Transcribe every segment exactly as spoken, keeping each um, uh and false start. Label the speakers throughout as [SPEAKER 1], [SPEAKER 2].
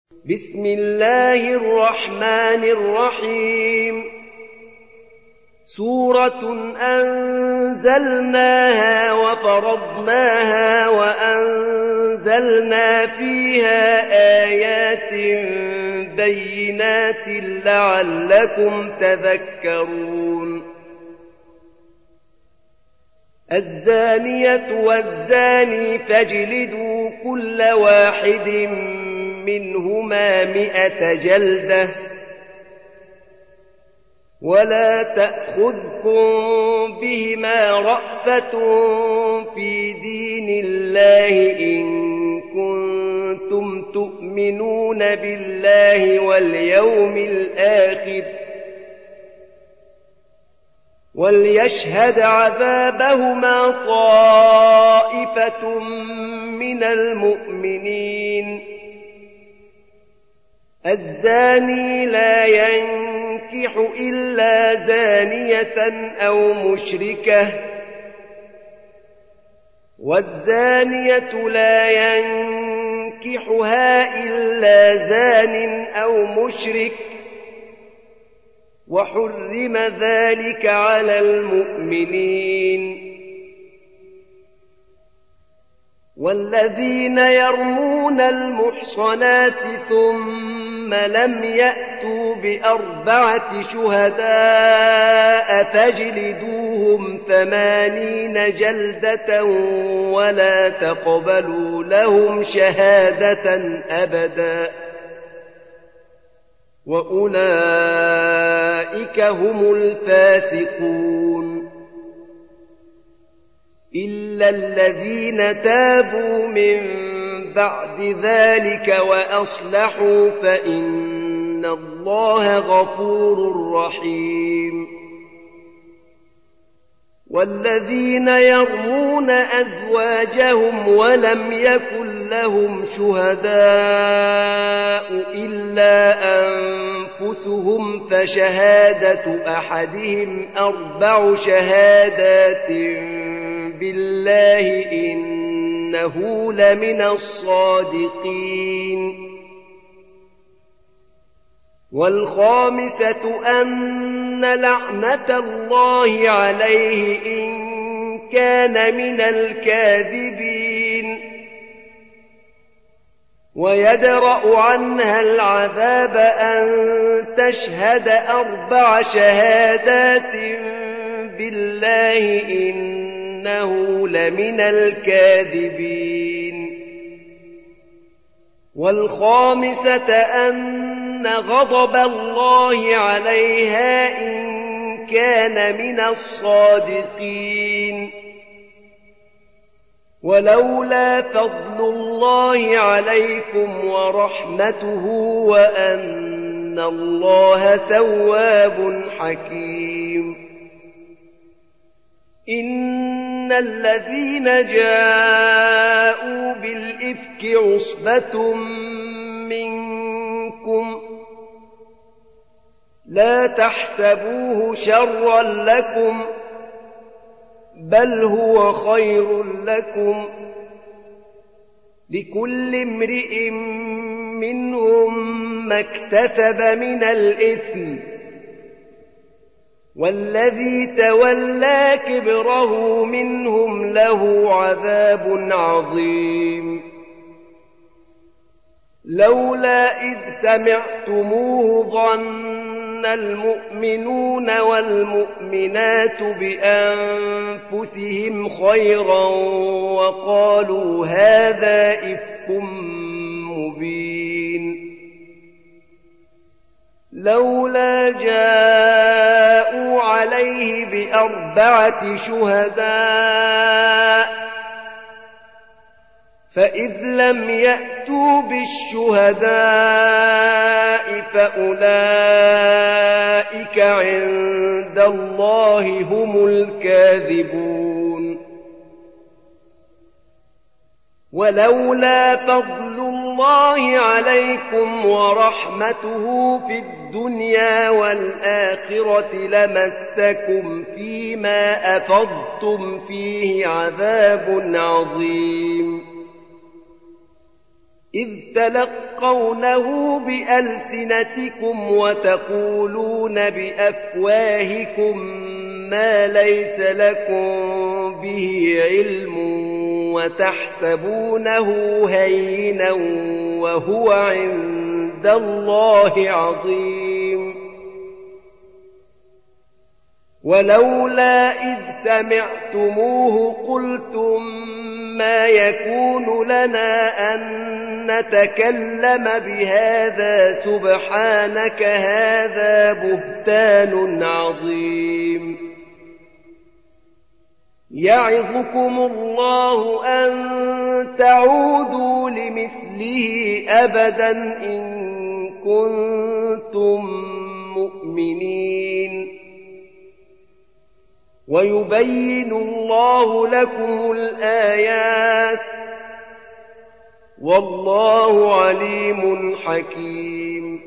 [SPEAKER 1] بسم الله الرحمن الرحيم سورة أنزلناها وفرضناها وأنزلنا فيها آيات بينات لعلكم تذكرون الزانية والزاني فاجلدوا كل واحد منهما مئة جلدة ولا تأخذكم بهما رأفة في دين الله إن كنتم تؤمنون بالله واليوم الآخر وليشهد عذابهما طائفة من المؤمنين الزاني لا ينكح إلا زانية أو مشركة والزانية لا ينكحها إلا زان أو مشرك وحرم ذلك على المؤمنين والذين يرمون المحصنات ثم لم يأتوا بأربعة شهداء فاجلدوهم ثمانين جلدة ولا تقبلوا لهم شهادة أبدا وأولئك هم الفاسقون إلا الذين تابوا من بعد ذلك وأصلحوا فإن الله غفور رحيم والذين يرمون أزواجهم ولم يكن لهم شهداء إلا أنفسهم فشهادة أحدهم أربع شهادات بالله إنه لمن الصادقين والخامسة أن لعنة الله عليه إن كان من الكاذبين ويدرأ عنها العذاب أن تشهد أربع شهادات بالله إنه لمن الكاذبين والخامسة أن غضب الله عليها إن كان من الصادقين ولولا فضل الله عليكم ورحمته وأن الله تواب حكيم إن الذين جاءوا بالإفك عصبة منكم لا تحسبوه شرا لكم بل هو خير لكم لكل امرئ منهم ما اكتسب من الإثم والذي تولى كبره منهم له عذاب عظيم لولا إذ سمعتموه ظن المؤمنون والمؤمنات بأنفسهم خيرا وقالوا هذا إفك مبين لولا جاءوا عليه بأربعة شهداء فإذ لم يأتوا بالشهداء فأولئك عند الله هم الكاذبون ولولا فضل الله عليكم ورحمته في الدنيا والآخرة لمسكم فيما أفضتم فيه عذاب عظيم إذ تلقونه بألسنتكم وتقولون بأفواهكم ما ليس لكم به علم وتحسبونه هينا وهو عند الله عظيم. ولولا إذ سمعتموه قلتم ما يكون لنا أن نتكلم بهذا سبحانك هذا بهتان عظيم. يعظكم الله أن تعودوا لمثله أبدا إن كنتم مؤمنين. ويبين الله لكم الآيات والله عليم حكيم.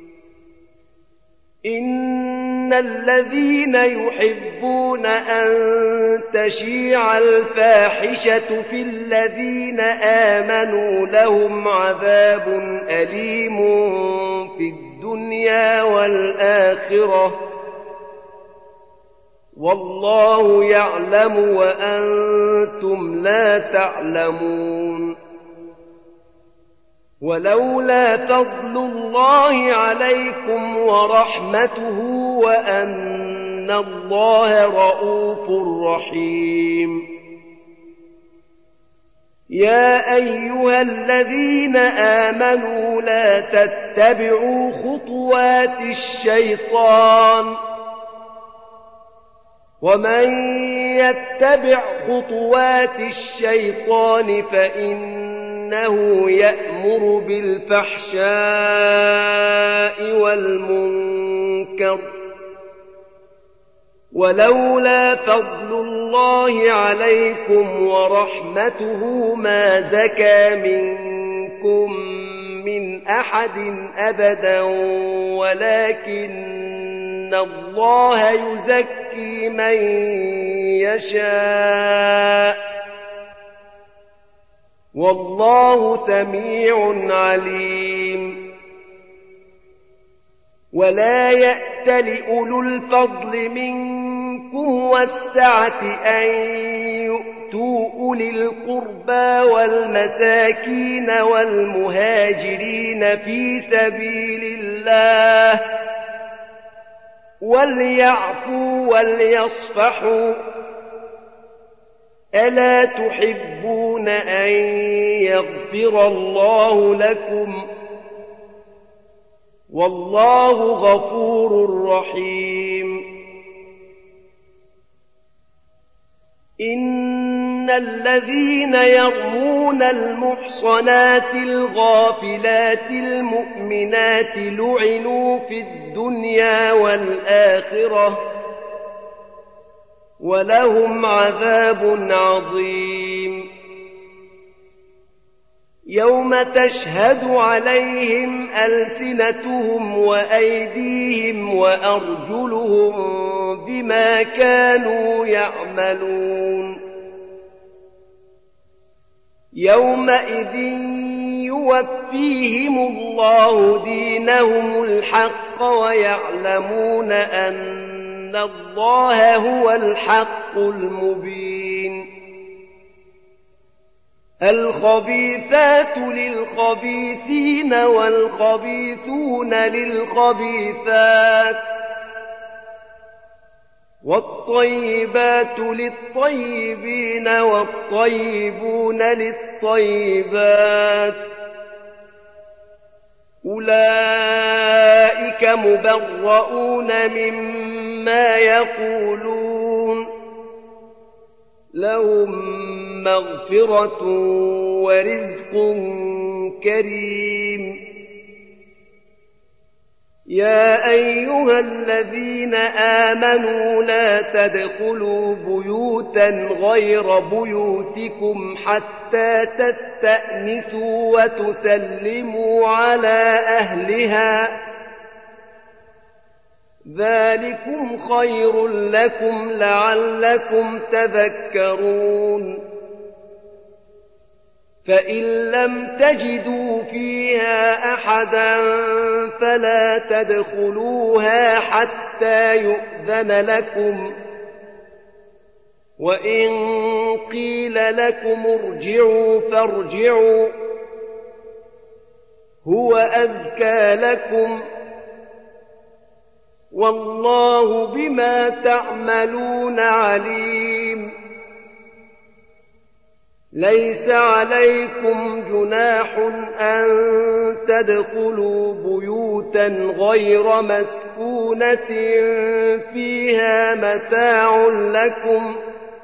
[SPEAKER 1] إن الذين يحبون أن تشيع الفاحشة في الذين آمنوا لهم عذاب أليم في الدنيا والآخرة والله يعلم وأنتم لا تعلمون. ولولا فضل الله عليكم ورحمته وأن الله رءوف رحيم. يا أيها الذين آمنوا لا تتبعوا خطوات الشيطان ومن يتبع خطوات الشيطان فإنه يأمر بالفحشاء والمنكر. ولولا فضل الله عليكم ورحمته ما زكى منكم من أحد أبدا ولكن إن الله يزكي من يشاء والله سميع عليم. ولا يأتل أولو الفضل منكم والسعة أن يؤتوا أولي القربى والمساكين والمهاجرين في سبيل الله وليعفوا وليصفحوا ألا تحبون أن يغفر الله لكم والله غفور رحيم. إن الذين يرمون المحصنات الغافلات المؤمنات لعنوا في الدنيا والآخرة ولهم عذاب عظيم. يوم تشهد عليهم ألسنتهم وأيديهم وأرجلهم بما كانوا يعملون. يومئذ يوفيهم الله دينهم الحق ويعلمون أن الله هو الحق المبين. الخبيثات للخبيثين والخبيثون للخبيثات والطيبات للطيبين والطيبون للطيبات أولئك مبرؤون مما يقولون لهم مغفرة ورزق كريم. يا أيها الذين آمنوا لا تدخلوا بيوتا غير بيوتكم حتى تستأنسوا وتسلموا على أهلها ذلكم خير لكم لعلكم تذكرون. فإن لم تجدوا فيها أحدا فلا تدخلوها حتى يؤذن لكم، وإن قيل لكم ارجعوا فارجعوا هو أزكى لكم، والله بما تعملون عليم. ليس عليكم جناح أن تدخلوا بيوتا غير مسكونة فيها متاع لكم،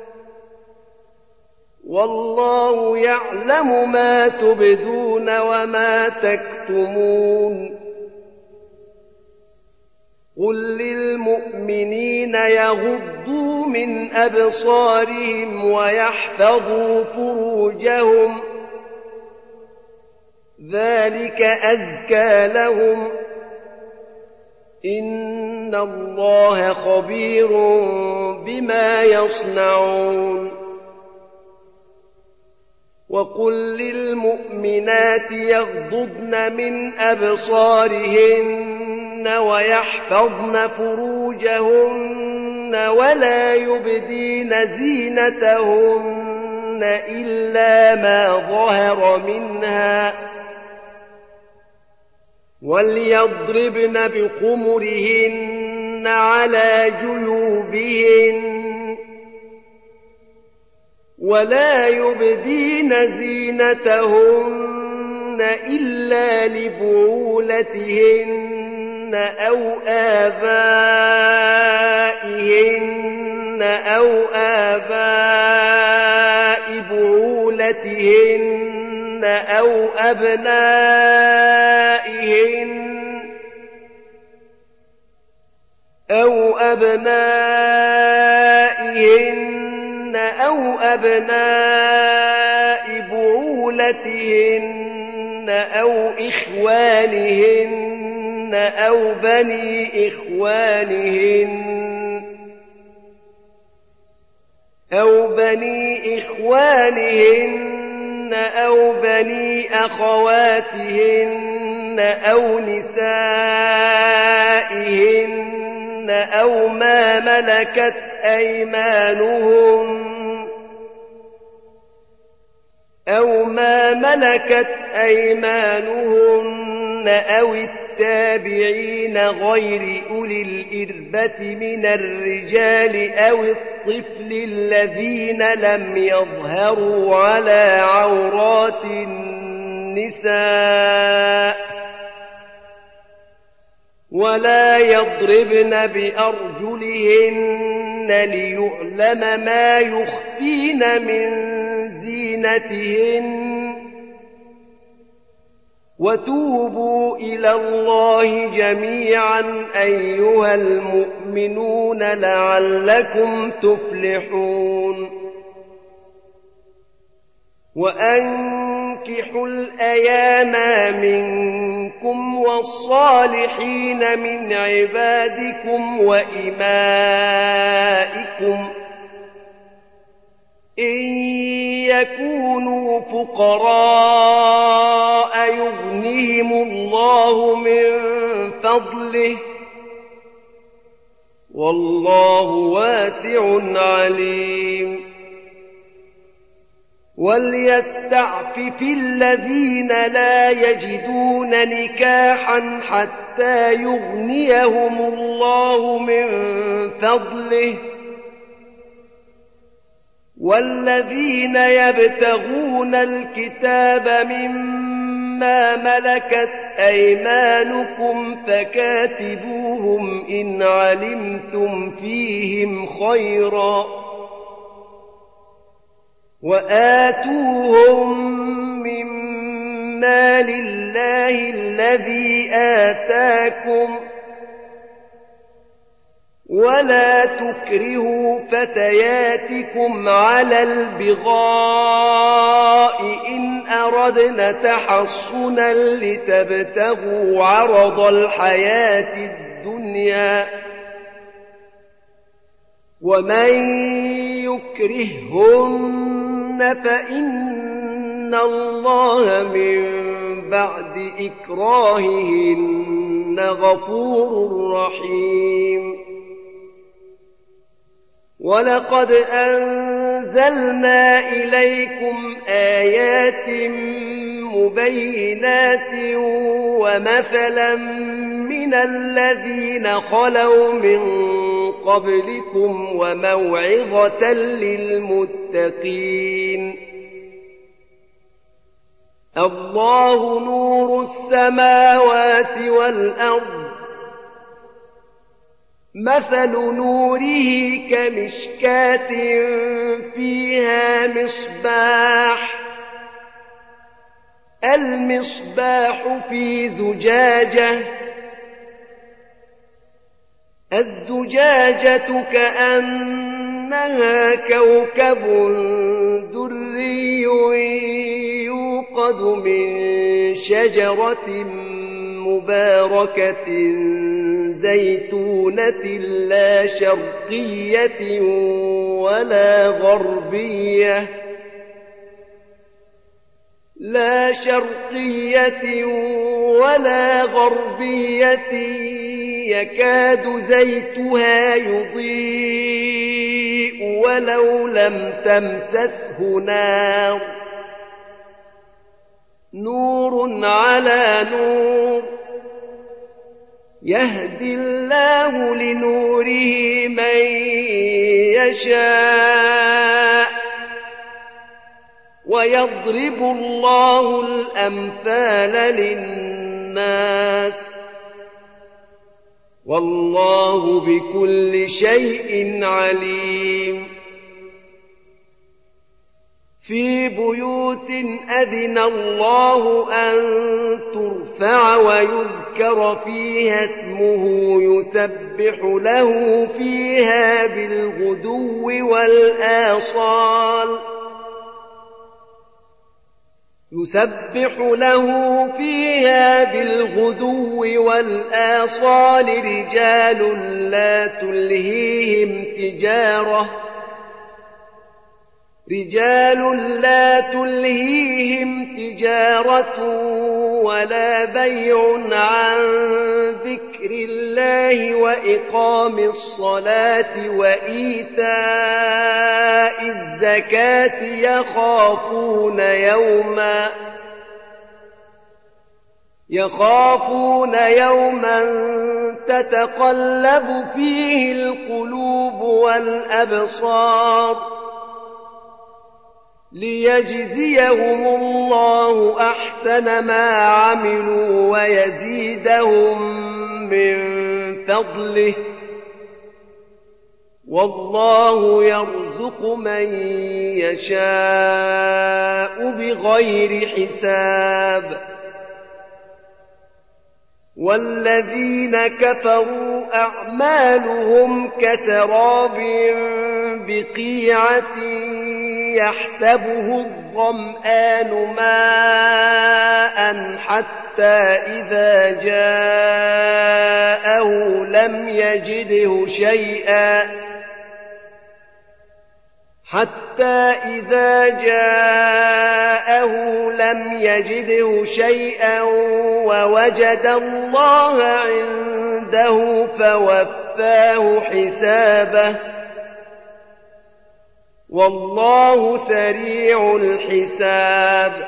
[SPEAKER 1] والله يعلم ما تبدون وما تكتمون. قل للمؤمنين يغضوا من أبصارهم ويحفظوا فروجهم، ذلك أزكى لهم، إن الله خبير بما يصنعون. وقل للمؤمنات يغضضن من أبصارهن ويحفظن فروجهن ولا يبدين زينتهن إلا ما ظهر منها، وليضربن بخمرهن على جيوبهن ولا يبدين زينتهن إلا لبعولتهن أو آبائهن أو آباء بعولتهن أو أبنائهن أو أبنائهن أو أبناء بعولتهن أو إخوانهن أو بني إخوانهن أو بني إخوانهن أو بني أخواتهن أو نسائهن أو ما ملكت أيمانهن أو ما ملكت أيمانهن أو التابعين غير أولي الإربة من الرجال أو الطفل الذين لم يظهروا على عورات النساء، ولا يضربن بأرجلهن ليعلم ما يخفين من زينتهن، وتوبوا إلى الله جميعا أيها المؤمنون لعلكم تفلحون. وأنكحوا الأيام منكم والصالحين من عبادكم وإمائكم إن يكونوا فقراء يغنهم الله من فضله، والله واسع عليم. وليستعفف الذين لا يجدون نكاحا حتى يغنيهم الله من فضله، والذين يبتغون الكتاب مما ملكت أيمانكم فكاتبوهم إن علمتم فيهم خيرا، وآتوهم مما لله الذي آتاكم، ولا تكرهوا فتياتكم على البغاء إن أردنا تحصنا لتبتغوا عرض الحياة الدنيا، ومن يكرههن فإن إن الله من بعد إكراههن غفور رحيم ولقد أنزلنا إليكم آيات مبينات ومثلا من الذين خلوا من قبلكم وموعظة للمتقين الله نور السماوات والأرض مثل نوره كمشكاة فيها مصباح المصباح في زجاجة الزجاجة كأنها كوكب دري يوقد من شجرة مباركة زيتونة لا شرقية ولا غربية لا شرقية ولا غربية يكاد زيتها يضيء ولو لم تمسسه نار نور على نور يهدي الله لنوره من يشاء ويضرب الله الأمثال للناس والله بكل شيء عليم في بيوت أذن الله أن ترفع ويذكر فيها اسمه يسبح له فيها بالغدو والآصال يسبح له فيها بالغدو والآصال رجال لا تلهيهم تجارة رجال لا تلهيهم تجارة ولا بيع عن ذكر الله وإقام الصلاة وإيتاء الزكاة يخافون يوما يخافون يوما تتقلب فيه القلوب والأبصار ليجزيهم الله أحسن ما عملوا ويزيدهم من فضله والله يرزق من يشاء بغير حساب والذين كفروا أعمالهم كسراب بقيعة يحسبه الظمآن ماء حتى إذا جاءه لم يجده شيئا حتى إذا جاءه لم يجده شيئا ووجد الله عنده فوفاه حسابه والله سريع الحساب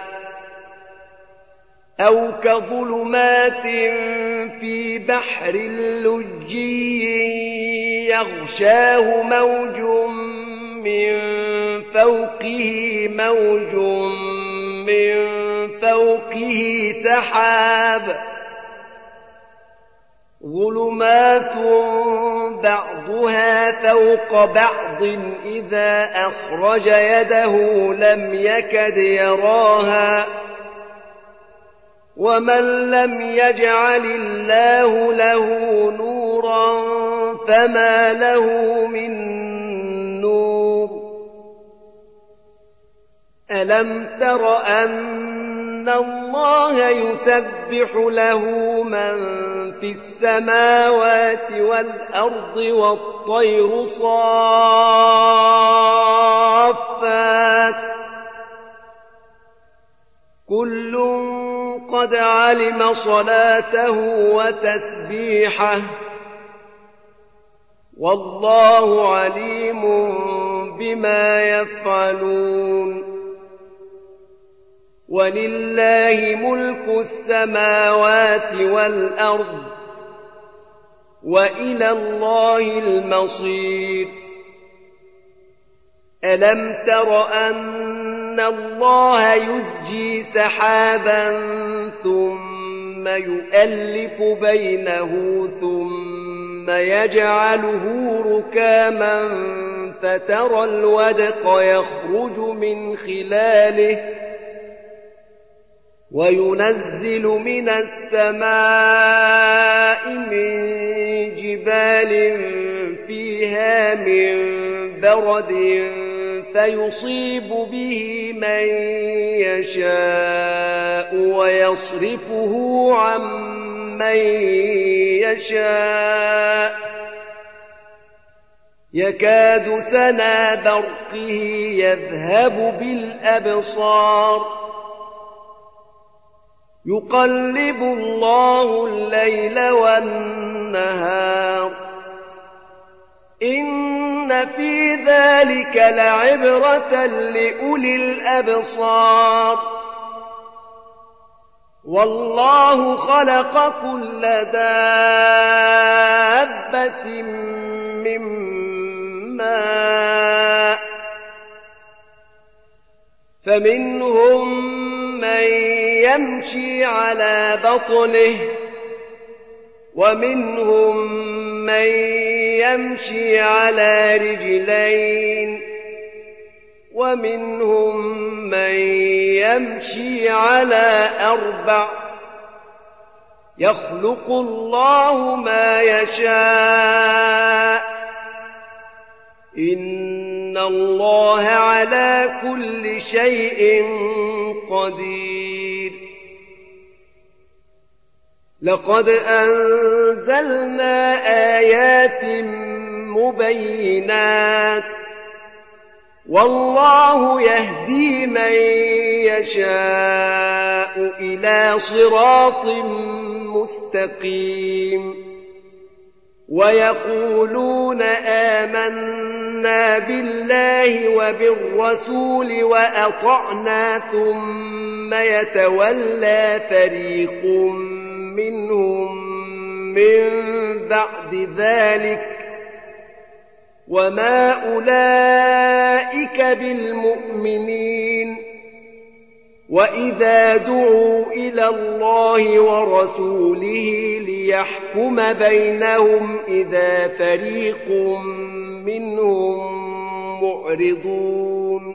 [SPEAKER 1] أو كظلمات في بحر لجي يغشاه موج من فوقه موج من فوقه سحاب ظلمات بعضها فوق بعض إذا أخرج يده لم يكد يراها ومن لم يجعل الله له نورا فما له من نور ألم تر أن الله يسبح له من في السماوات والأرض والطير صافات كل قد علم صلاته وتسبيحه والله عليم بما يفعلون ولله ملك السماوات والأرض وإلى الله المصير ألم تر أن الله يزجي سحابا ثم يؤلف بينه ثم يجعله ركاما فترى الودق يخرج من خلاله وينزل من السماء من جبال فيها من برد فيصيب به من يشاء ويصرفه عن من يشاء يكاد سنا برقه يذهب بالأبصار يقلب الله الليل والنهار إن في ذلك لعبرة لأولي الأبصار والله خلق كل دابة من ماء فمنهم من يمشي على بطنه ومنهم من يمشي على رجلين ومنهم من يمشي على أربع يخلق الله ما يشاء إن الله على كل شيء قدير لقد أنزلنا آيات مبينات والله يهدي من يشاء إلى صراط مستقيم ويقولون آمنا بالله وبالرسول وأطعنا ثم يتولى فريق منهم من بعد ذلك وما أولئك بالمؤمنين وإذا دعوا إلى الله ورسوله ليحكم بينهم إذا فريق منهم معرضون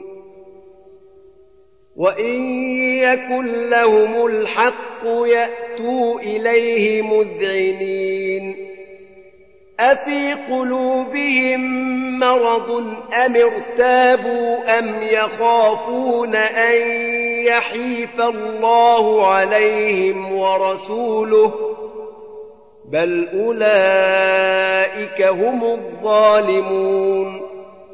[SPEAKER 1] وإن يكن لهم الحق يأتوا إليه مذعنين أفي قلوبهم مرض أم ارتابوا أم يخافون أن يحيف الله عليهم ورسوله بل أولئك هم الظالمون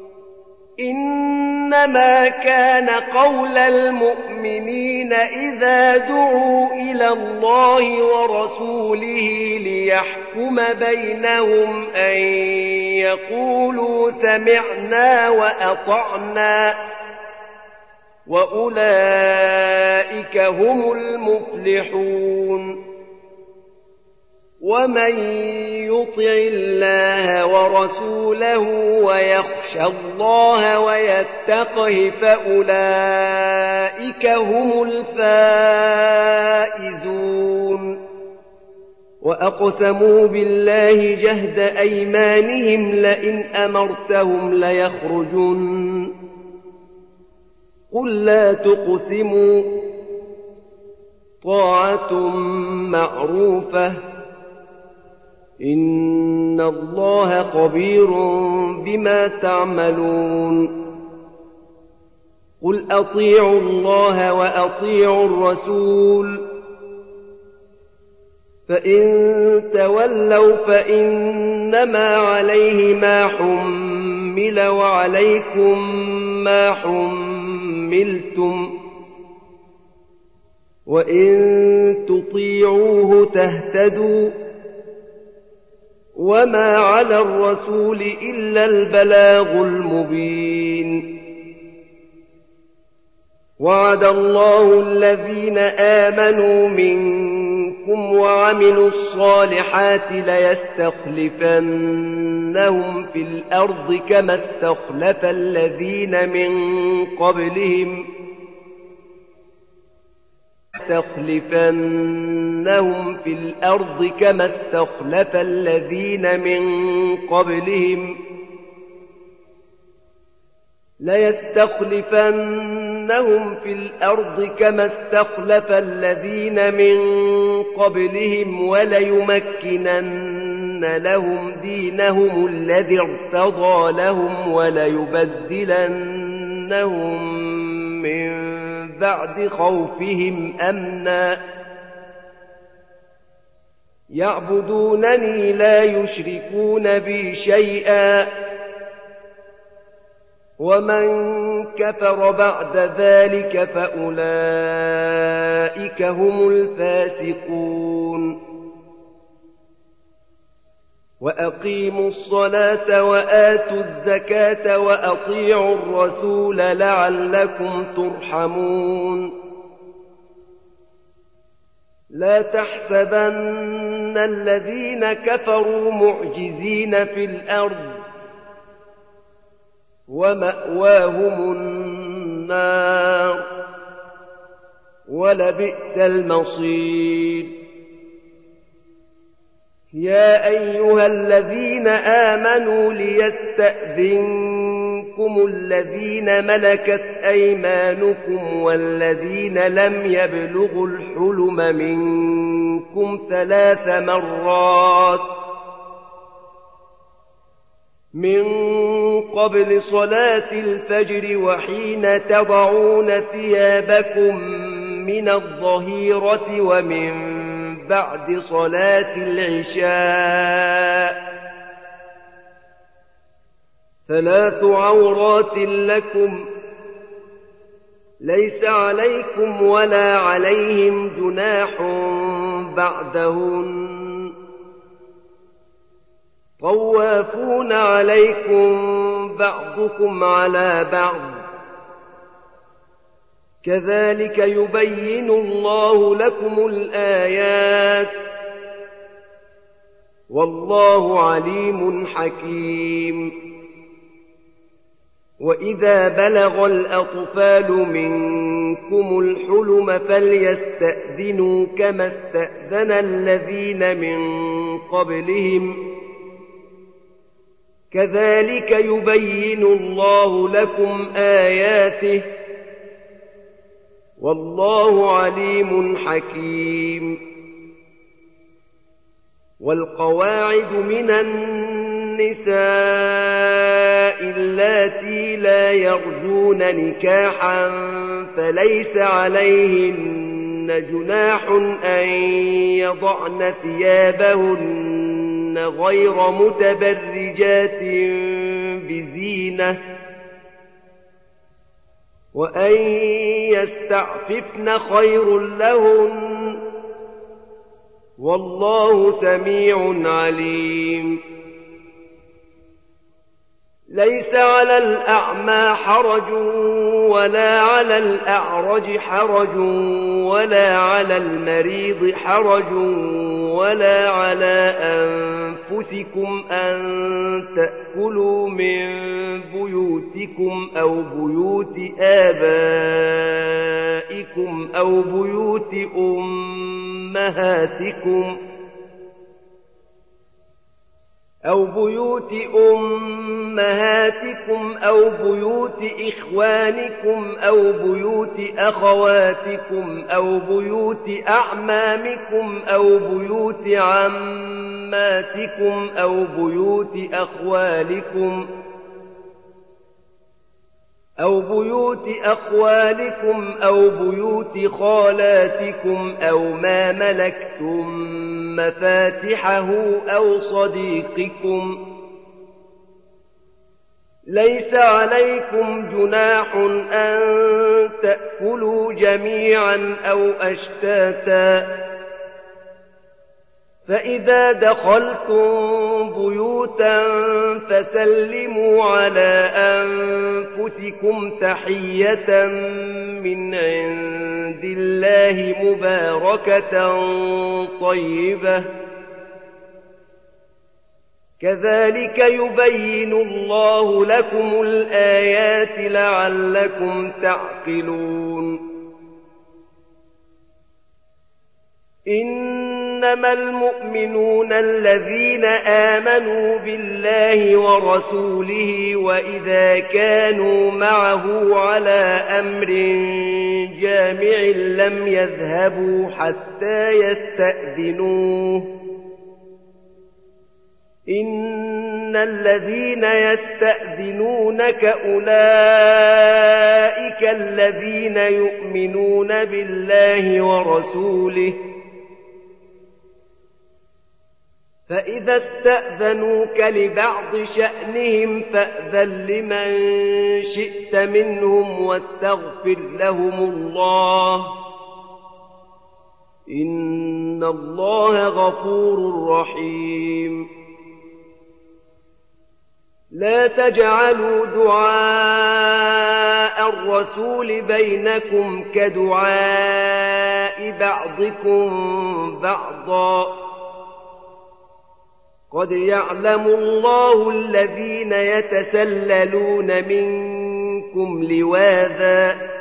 [SPEAKER 1] إنما كان قول المؤمنين إذا دعوا إلى الله ورسوله ليحكم بينهم أن يقولوا سمعنا وأطعنا وأولئك هم المفلحون ومن يطع الله ورسوله ويخشى الله ويتقه فأولئك هم الفائزون وأقسموا بالله جهد أيمانهم لئن أمرتهم ليخرجن قل لا تقسموا طاعة معروفة إن الله خبير بما تعملون قل أطيعوا الله وأطيعوا الرسول فإن تولوا فإنما عليه ما حمل وعليكم ما حملتم وإن تطيعوه تهتدوا وما على الرسول إلا البلاغ المبين وعد الله الذين آمنوا منكم وعملوا الصالحات ليستخلفنهم في الأرض كما استخلف الذين من قبلهم ليستخلفنهم في الأرض كما استخلف الذين من قبلهم ليستخلفنهم في الأرض كما استخلف الذين من قبلهم وليمكنن لهم دينهم الذي ارتضى لهم وليبدلنهم من بعد خوفهم أمنا يعبدونني لا يشركون بي شيئا ومن كفر بعد ذلك فأولئك هم الفاسقون وأقيموا الصلاة وآتوا الزكاة وأطيعوا الرسول لعلكم ترحمون لا تحسبن الذين كفروا معجزين في الأرض ومأواهم النار ولبئس المصير يا أيها الذين آمنوا ليستأذنكم الذين ملكت أيمانكم والذين لم يبلغوا الحلم منكم ثلاث مرات من قبل صلاة الفجر وحين تضعون ثيابكم من الظهيرة ومن بعد صلاة العشاء ثلاث عورات لكم ليس عليكم ولا عليهم جناح بعدهن طوافون عليكم بعضكم على بعض كذلك يبين الله لكم الآيات والله عليم حكيم وإذا بلغ الأطفال منكم الحلم فليستأذنوا كما استأذن الذين من قبلهم كذلك يبين الله لكم آياته والله عليم حكيم والقواعد من النساء اللاتي لا يرجون نكاحا فليس عليهن جناح أن يضعن ثيابهن غير متبرجات بزينة وأن يستعففن خير لهن والله سميع عليم ليس على الأعمى حرج ولا على الأعرج حرج ولا على المريض حرج ولا على أنفسكم أن تأكلوا من بيوتكم أو بيوت آبائكم أو بيوت أمهاتكم أو بيوت أمهاتكم أو بيوت إخوانكم أو بيوت أخواتكم أو بيوت أعمامكم أو بيوت عماتكم أو بيوت أخوالكم أو بيوت أخوالكم أو بيوت خالاتكم أو ما ملكتم مفاتحه أو صديقكم ليس عليكم جناح أن تأكلوا جميعا أو أشتاتا فإذا دخلتم بيوتا فسلموا على أنفسكم تحية من عند الله مباركة طيبة كذلك يبين الله لكم الآيات لعلكم تعقلون إنما المؤمنون الذين آمنوا بالله ورسوله وإذا كانوا معه على أمر جامع لم يذهبوا حتى يستأذنوه إن الذين يستأذنونك أولئك الذين يؤمنون بالله ورسوله فإذا استأذنوك لبعض شأنهم فأذن لمن شئت منهم واستغفر لهم الله إن الله غفور رحيم لا تجعلوا دعاء الرسول بينكم كدعاء بعضكم بعضا قد يعلم الله الذين يتسللون منكم لواذا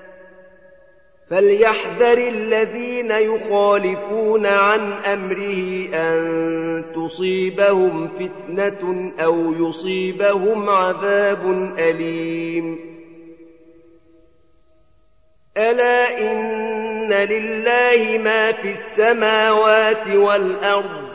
[SPEAKER 1] فليحذر الذين يخالفون عن أمره أن تصيبهم فتنة أو يصيبهم عذاب أليم ألا إن لله ما في السماوات والأرض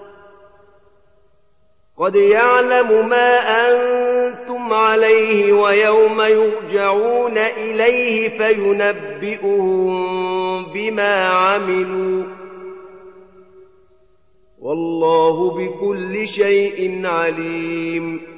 [SPEAKER 1] قد يعلم ما أنتم عليه ويوم يرجعون إليه فينبئهم بما عملوا والله بكل شيء عليم